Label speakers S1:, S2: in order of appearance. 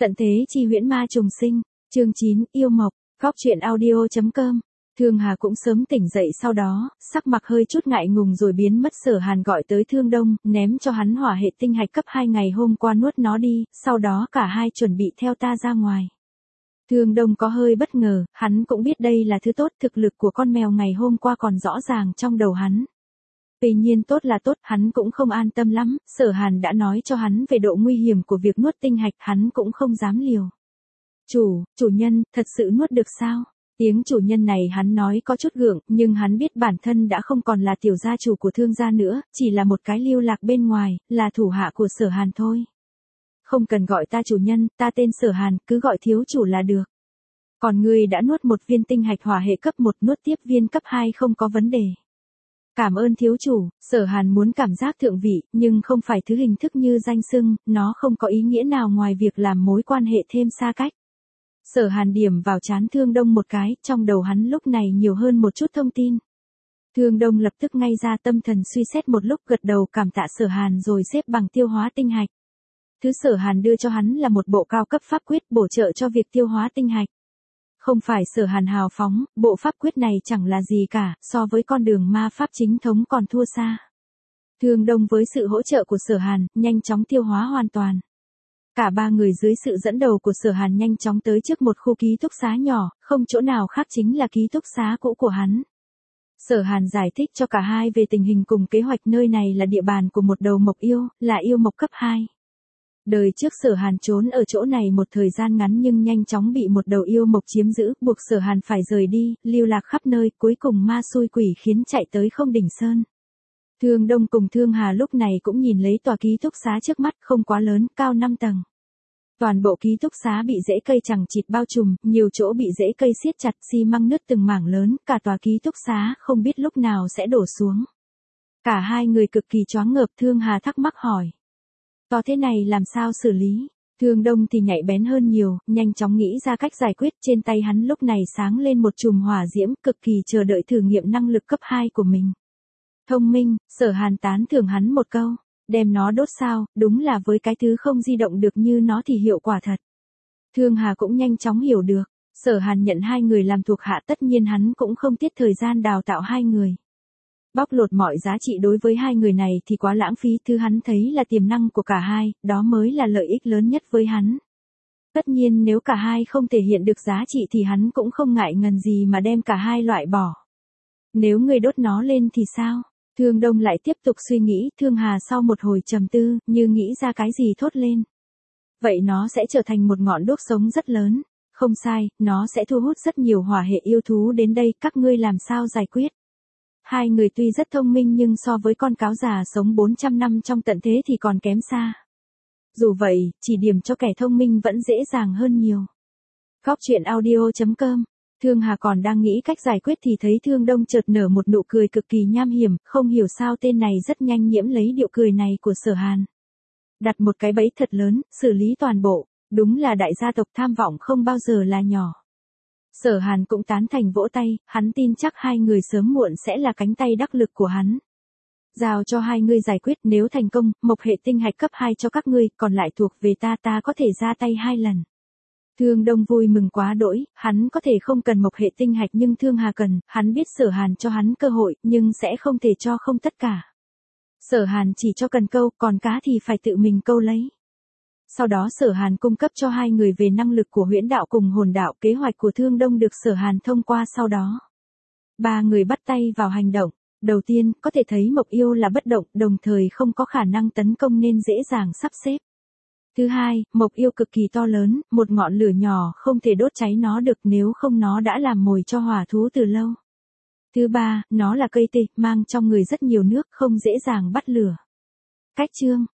S1: Tận thế chi huyễn ma trùng sinh, chương 9, yêu mộc, góc truyện audio.com. Thương Hà cũng sớm tỉnh dậy sau đó, sắc mặt hơi chút ngại ngùng rồi biến mất. Sở Hàn gọi tới Thương Đông, ném cho hắn hỏa hệ tinh hạch cấp 2 ngày hôm qua nuốt nó đi, sau đó cả hai chuẩn bị theo ta ra ngoài. Thương Đông có hơi bất ngờ, hắn cũng biết đây là thứ tốt, thực lực của con mèo ngày hôm qua còn rõ ràng trong đầu hắn. Tuy nhiên tốt là tốt, hắn cũng không an tâm lắm, Sở Hàn đã nói cho hắn về độ nguy hiểm của việc nuốt tinh hạch, hắn cũng không dám liều. Chủ nhân, thật sự nuốt được sao? Tiếng chủ nhân này hắn nói có chút gượng, nhưng hắn biết bản thân đã không còn là tiểu gia chủ của Thương gia nữa, chỉ là một cái lưu lạc bên ngoài, là thủ hạ của Sở Hàn thôi. Không cần gọi ta chủ nhân, ta tên Sở Hàn, cứ gọi thiếu chủ là được. Còn ngươi đã nuốt một viên tinh hạch hỏa hệ cấp 1, nuốt tiếp viên cấp 2 không có vấn đề. Cảm ơn thiếu chủ. Sở Hàn muốn cảm giác thượng vị, nhưng không phải thứ hình thức như danh xưng, nó không có ý nghĩa nào ngoài việc làm mối quan hệ thêm xa cách. Sở Hàn điểm vào trán Thương Đông một cái, trong đầu hắn lúc này nhiều hơn một chút thông tin. Thương Đông lập tức ngay ra, tâm thần suy xét một lúc, gật đầu cảm tạ Sở Hàn rồi xếp bằng tiêu hóa tinh hạch. Thứ Sở Hàn đưa cho hắn là một bộ cao cấp pháp quyết bổ trợ cho việc tiêu hóa tinh hạch. Không phải Sở Hàn hào phóng, bộ pháp quyết này chẳng là gì cả, so với con đường ma pháp chính thống còn thua xa. Thương Đông với sự hỗ trợ của Sở Hàn, nhanh chóng tiêu hóa hoàn toàn. Cả ba người dưới sự dẫn đầu của Sở Hàn nhanh chóng tới trước một khu ký túc xá nhỏ, không chỗ nào khác chính là ký túc xá cũ của hắn. Sở Hàn giải thích cho cả hai về tình hình cùng kế hoạch. Nơi này là địa bàn của một đầu mộc yêu, là yêu mộc cấp 2. Đời trước Sở Hàn trốn ở chỗ này một thời gian ngắn nhưng nhanh chóng bị một đầu yêu mộc chiếm giữ, buộc Sở Hàn phải rời đi, lưu lạc khắp nơi, cuối cùng ma xui quỷ khiến chạy tới Không Đỉnh Sơn. Thương Đông cùng Thương Hà lúc này cũng nhìn lấy tòa ký túc xá trước mắt, không quá lớn, cao 5 tầng. Toàn bộ ký túc xá bị rễ cây chằng chịt bao trùm, nhiều chỗ bị rễ cây siết chặt, xi măng nứt từng mảng lớn, cả tòa ký túc xá không biết lúc nào sẽ đổ xuống. Cả hai người cực kỳ choáng ngợp. Thương Hà thắc mắc hỏi. To thế này làm sao xử lý? Thương Đông thì nhạy bén hơn nhiều, nhanh chóng nghĩ ra cách giải quyết. Trên tay hắn lúc này sáng lên một chùm hỏa diễm, cực kỳ chờ đợi thử nghiệm năng lực cấp 2 của mình. Thông minh. Sở Hàn tán thưởng hắn một câu. Đem nó đốt sao, đúng là với cái thứ không di động được như nó thì hiệu quả thật. Thương Hà cũng nhanh chóng hiểu được. Sở Hàn nhận hai người làm thuộc hạ, tất nhiên hắn cũng không tiếc thời gian đào tạo hai người. Bóc lột mọi giá trị đối với hai người này thì quá lãng phí, thứ hắn thấy là tiềm năng của cả hai, đó mới là lợi ích lớn nhất với hắn. Tất nhiên nếu cả hai không thể hiện được giá trị thì hắn cũng không ngại ngần gì mà đem cả hai loại bỏ. Nếu người đốt nó lên thì sao? Thương Đông lại tiếp tục suy nghĩ. Thương Hà sau một hồi trầm tư, như nghĩ ra cái gì thốt lên. Vậy nó sẽ trở thành một ngọn đuốc sống rất lớn. Không sai, nó sẽ thu hút rất nhiều hỏa hệ yêu thú đến đây, các ngươi làm sao giải quyết? Hai người tuy rất thông minh nhưng so với con cáo già sống 400 năm trong tận thế thì còn kém xa. Dù vậy, chỉ điểm cho kẻ thông minh vẫn dễ dàng hơn nhiều. Góc truyện audio.com. Thương Hà còn đang nghĩ cách giải quyết thì thấy Thương Đông chợt nở một nụ cười cực kỳ nham hiểm, không hiểu sao tên này rất nhanh nhiễm lấy điệu cười này của Sở Hàn. Đặt một cái bẫy thật lớn, xử lý toàn bộ, đúng là đại gia tộc tham vọng không bao giờ là nhỏ. Sở Hàn cũng tán thành vỗ tay, hắn tin chắc hai người sớm muộn sẽ là cánh tay đắc lực của hắn. Giao cho hai người giải quyết, nếu thành công, mộc hệ tinh hạch cấp 2 cho các ngươi, còn lại thuộc về ta có thể ra tay 2 lần. Thương Đông vui mừng quá đỗi, hắn có thể không cần mộc hệ tinh hạch nhưng Thương Hà cần, hắn biết Sở Hàn cho hắn cơ hội, nhưng sẽ không thể cho không tất cả. Sở Hàn chỉ cho cần câu, còn cá thì phải tự mình câu lấy. Sau đó Sở Hàn cung cấp cho hai người về năng lực của huyễn đạo cùng hồn đạo, kế hoạch của Thương Đông được Sở Hàn thông qua sau đó. Ba người bắt tay vào hành động. Đầu tiên, có thể thấy mộc yêu là bất động, đồng thời không có khả năng tấn công nên dễ dàng sắp xếp. Thứ hai, mộc yêu cực kỳ to lớn, một ngọn lửa nhỏ không thể đốt cháy nó được, nếu không nó đã làm mồi cho hỏa thú từ lâu. Thứ ba, nó là cây tê, mang trong người rất nhiều nước, không dễ dàng bắt lửa. Cách chương,